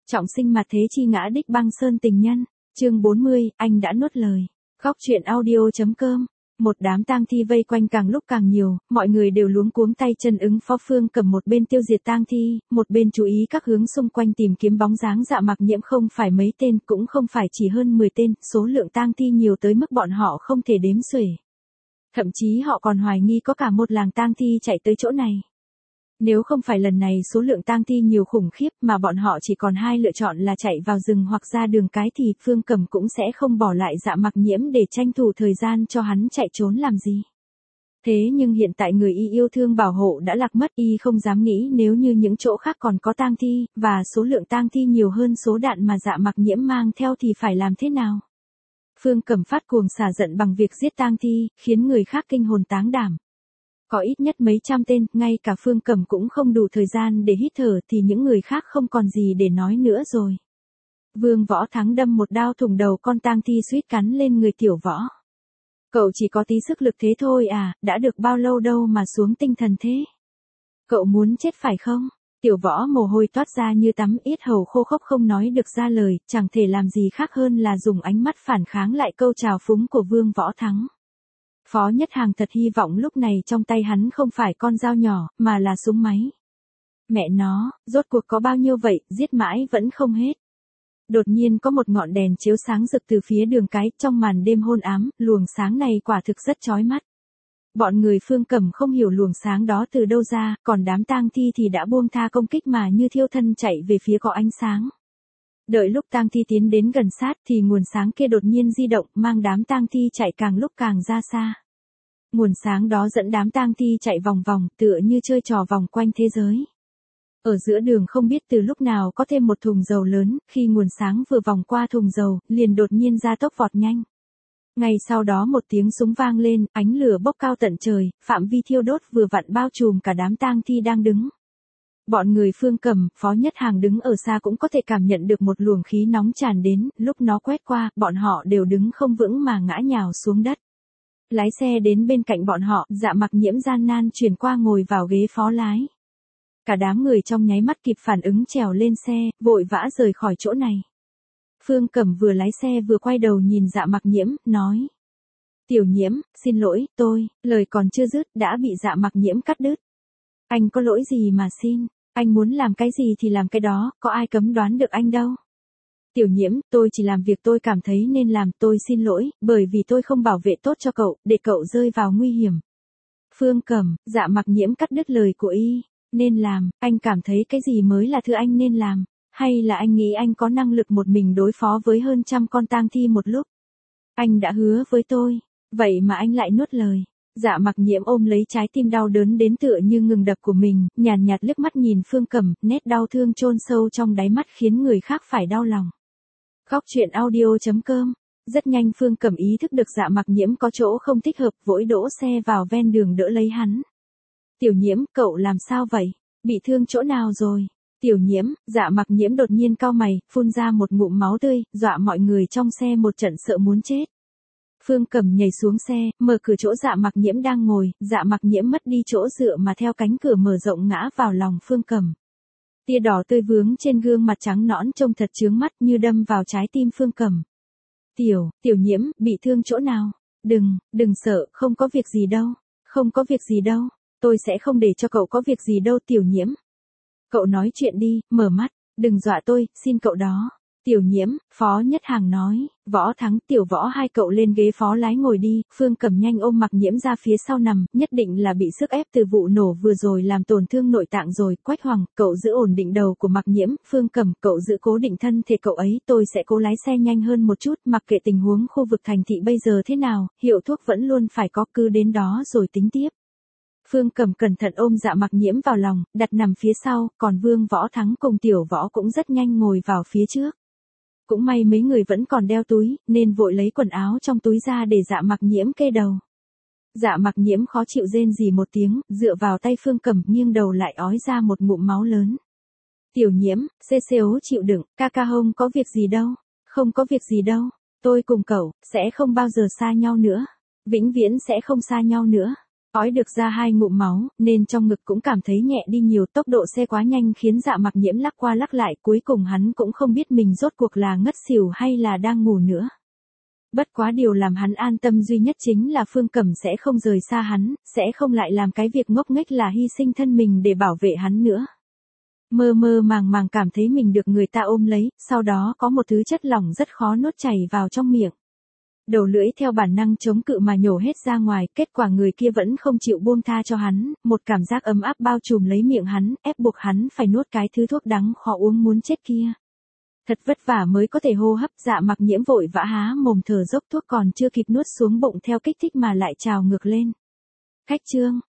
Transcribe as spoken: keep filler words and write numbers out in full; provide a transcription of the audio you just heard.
Trọng sinh mặt thế chi ngã đích băng sơn tình nhân, chương bốn mươi, anh đã nuốt lời. Góc truyện audio.com. Một đám tang thi vây quanh càng lúc càng nhiều, mọi người đều luống cuống tay chân ứng phó. Phương Cầm một bên tiêu diệt tang thi, một bên chú ý các hướng xung quanh tìm kiếm bóng dáng Dạ Mặc Nhiễm. Không phải mấy tên, cũng không phải chỉ hơn mười tên, số lượng tang thi nhiều tới mức bọn họ không thể đếm xuể. Thậm chí họ còn hoài nghi có cả một làng tang thi chạy tới chỗ này. Nếu không phải lần này số lượng tang thi nhiều khủng khiếp mà bọn họ chỉ còn hai lựa chọn là chạy vào rừng hoặc ra đường cái thì Phương Cầm cũng sẽ không bỏ lại Dạ Mặc Nhiễm để tranh thủ thời gian cho hắn chạy trốn làm gì. Thế nhưng hiện tại người y yêu thương bảo hộ đã lạc mất, y không dám nghĩ nếu như những chỗ khác còn có tang thi, và số lượng tang thi nhiều hơn số đạn mà Dạ Mặc Nhiễm mang theo thì phải làm thế nào. Phương Cầm phát cuồng xả giận bằng việc giết tang thi, khiến người khác kinh hồn táng đảm. Có ít nhất mấy trăm tên, ngay cả Phương Cầm cũng không đủ thời gian để hít thở thì những người khác không còn gì để nói nữa rồi. Vương Võ Thắng đâm một đao thủng đầu con tang thi suýt cắn lên người Tiểu Võ. Cậu chỉ có tí sức lực thế thôi à, đã được bao lâu đâu mà xuống tinh thần thế. Cậu muốn chết phải không? Tiểu Võ mồ hôi toát ra như tắm, yết hầu khô khốc không nói được ra lời, chẳng thể làm gì khác hơn là dùng ánh mắt phản kháng lại câu trào phúng của Vương Võ Thắng. Phó Nhất Hàng thật hy vọng lúc này trong tay hắn không phải con dao nhỏ, mà là súng máy. Mẹ nó, rốt cuộc có bao nhiêu vậy, giết mãi vẫn không hết. Đột nhiên có một ngọn đèn chiếu sáng rực từ phía đường cái, trong màn đêm hôn ám, luồng sáng này quả thực rất chói mắt. Bọn người Phương Cầm không hiểu luồng sáng đó từ đâu ra, còn đám tang thi thì đã buông tha công kích mà như thiêu thân chạy về phía có ánh sáng. Đợi lúc tang thi tiến đến gần sát thì nguồn sáng kia đột nhiên di động, mang đám tang thi chạy càng lúc càng ra xa. Nguồn sáng đó dẫn đám tang thi chạy vòng vòng, tựa như chơi trò vòng quanh thế giới. Ở giữa đường không biết từ lúc nào có thêm một thùng dầu lớn, khi nguồn sáng vừa vòng qua thùng dầu, liền đột nhiên ra tốc vọt nhanh. Ngay sau đó một tiếng súng vang lên, ánh lửa bốc cao tận trời, phạm vi thiêu đốt vừa vặn bao trùm cả đám tang thi đang đứng. Bọn người Phương Cầm, Phó Nhất Hàng đứng ở xa cũng có thể cảm nhận được một luồng khí nóng tràn đến, lúc nó quét qua, bọn họ đều đứng không vững mà ngã nhào xuống đất. Lái xe đến bên cạnh bọn họ, Dạ Mặc Nhiễm gian nan chuyển qua ngồi vào ghế phó lái. Cả đám người trong nháy mắt kịp phản ứng trèo lên xe, vội vã rời khỏi chỗ này. Phương Cầm vừa lái xe vừa quay đầu nhìn Dạ Mặc Nhiễm, nói. Tiểu Nhiễm, xin lỗi, tôi, lời còn chưa dứt đã bị Dạ Mặc Nhiễm cắt đứt. Anh có lỗi gì mà xin, anh muốn làm cái gì thì làm cái đó, có ai cấm đoán được anh đâu. Tiểu Nhiễm, tôi chỉ làm việc tôi cảm thấy nên làm, tôi xin lỗi, bởi vì tôi không bảo vệ tốt cho cậu, để cậu rơi vào nguy hiểm. Phương Cầm, Dạ Mặc Nhiễm cắt đứt lời của y, nên làm, anh cảm thấy cái gì mới là thứ anh nên làm, hay là anh nghĩ anh có năng lực một mình đối phó với hơn trăm con tang thi một lúc? Anh đã hứa với tôi, vậy mà anh lại nuốt lời. Dạ Mặc Nhiễm ôm lấy trái tim đau đớn đến tựa như ngừng đập của mình, nhàn nhạt liếc mắt nhìn Phương Cầm, nét đau thương chôn sâu trong đáy mắt khiến người khác phải đau lòng. Góc truyện audio.com. Rất nhanh Phương Cầm ý thức được Dạ Mặc Nhiễm có chỗ không thích hợp, vội đỗ xe vào ven đường đỡ lấy hắn. Tiểu Nhiễm, cậu làm sao vậy? Bị thương chỗ nào rồi? Tiểu Nhiễm, Dạ Mặc Nhiễm đột nhiên cau mày, phun ra một ngụm máu tươi, dọa mọi người trong xe một trận sợ muốn chết. Phương Cầm nhảy xuống xe, mở cửa chỗ Dạ Mặc Nhiễm đang ngồi, Dạ Mặc Nhiễm mất đi chỗ dựa mà theo cánh cửa mở rộng ngã vào lòng Phương Cầm. Tia đỏ tươi vướng trên gương mặt trắng nõn trông thật chướng mắt như đâm vào trái tim Phương Cầm. Tiểu, Tiểu Nhiễm, bị thương chỗ nào? Đừng, đừng sợ, không có việc gì đâu. Không có việc gì đâu. Tôi sẽ không để cho cậu có việc gì đâu Tiểu Nhiễm. Cậu nói chuyện đi, mở mắt, đừng dọa tôi, xin cậu đó. Tiểu Nhiễm, Phó Nhất Hàng nói. Võ Thắng, Tiểu Võ, hai cậu lên ghế phó lái ngồi đi. Phương Cầm nhanh ôm Mặc Nhiễm ra phía sau nằm, nhất định là bị sức ép từ vụ nổ vừa rồi làm tổn thương nội tạng rồi. Quách Hoàng, cậu giữ ổn định đầu của Mặc Nhiễm. Phương Cầm, cậu giữ cố định thân thể cậu ấy, tôi sẽ cố lái xe nhanh hơn một chút, mặc kệ tình huống khu vực thành thị bây giờ thế nào, hiệu thuốc vẫn luôn phải có, cứ đến đó rồi tính tiếp. Phương Cầm cẩn thận ôm Dạ Mặc Nhiễm vào lòng, đặt nằm phía sau, còn Vương Võ Thắng cùng Tiểu Võ cũng rất nhanh ngồi vào phía trước. Cũng may mấy người vẫn còn đeo túi, nên vội lấy quần áo trong túi ra để Dạ Mặc Nhiễm kê đầu. Dạ Mặc Nhiễm khó chịu rên rỉ một tiếng, dựa vào tay Phương Cầm, nghiêng đầu lại ói ra một ngụm máu lớn. Tiểu Nhiễm, xê xê ố chịu đựng, ca ca không có việc gì đâu, không có việc gì đâu, tôi cùng cậu, sẽ không bao giờ xa nhau nữa, vĩnh viễn sẽ không xa nhau nữa. Ói được ra hai ngụm máu, nên trong ngực cũng cảm thấy nhẹ đi nhiều, tốc độ xe quá nhanh khiến Dạ Mặc Nhiễm lắc qua lắc lại, cuối cùng hắn cũng không biết mình rốt cuộc là ngất xỉu hay là đang ngủ nữa. Bất quá điều làm hắn an tâm duy nhất chính là Phương Cẩm sẽ không rời xa hắn, sẽ không lại làm cái việc ngốc nghếch là hy sinh thân mình để bảo vệ hắn nữa. Mơ mơ màng màng cảm thấy mình được người ta ôm lấy, sau đó có một thứ chất lỏng rất khó nuốt chảy vào trong miệng. Đầu lưỡi theo bản năng chống cự mà nhổ hết ra ngoài, kết quả người kia vẫn không chịu buông tha cho hắn, một cảm giác ấm áp bao trùm lấy miệng hắn, ép buộc hắn phải nuốt cái thứ thuốc đắng khó uống muốn chết kia. Thật vất vả mới có thể hô hấp, Dạ Mặc Nhiễm vội vã há mồm thở dốc, thuốc còn chưa kịp nuốt xuống bụng theo kích thích mà lại trào ngược lên. Khách trương,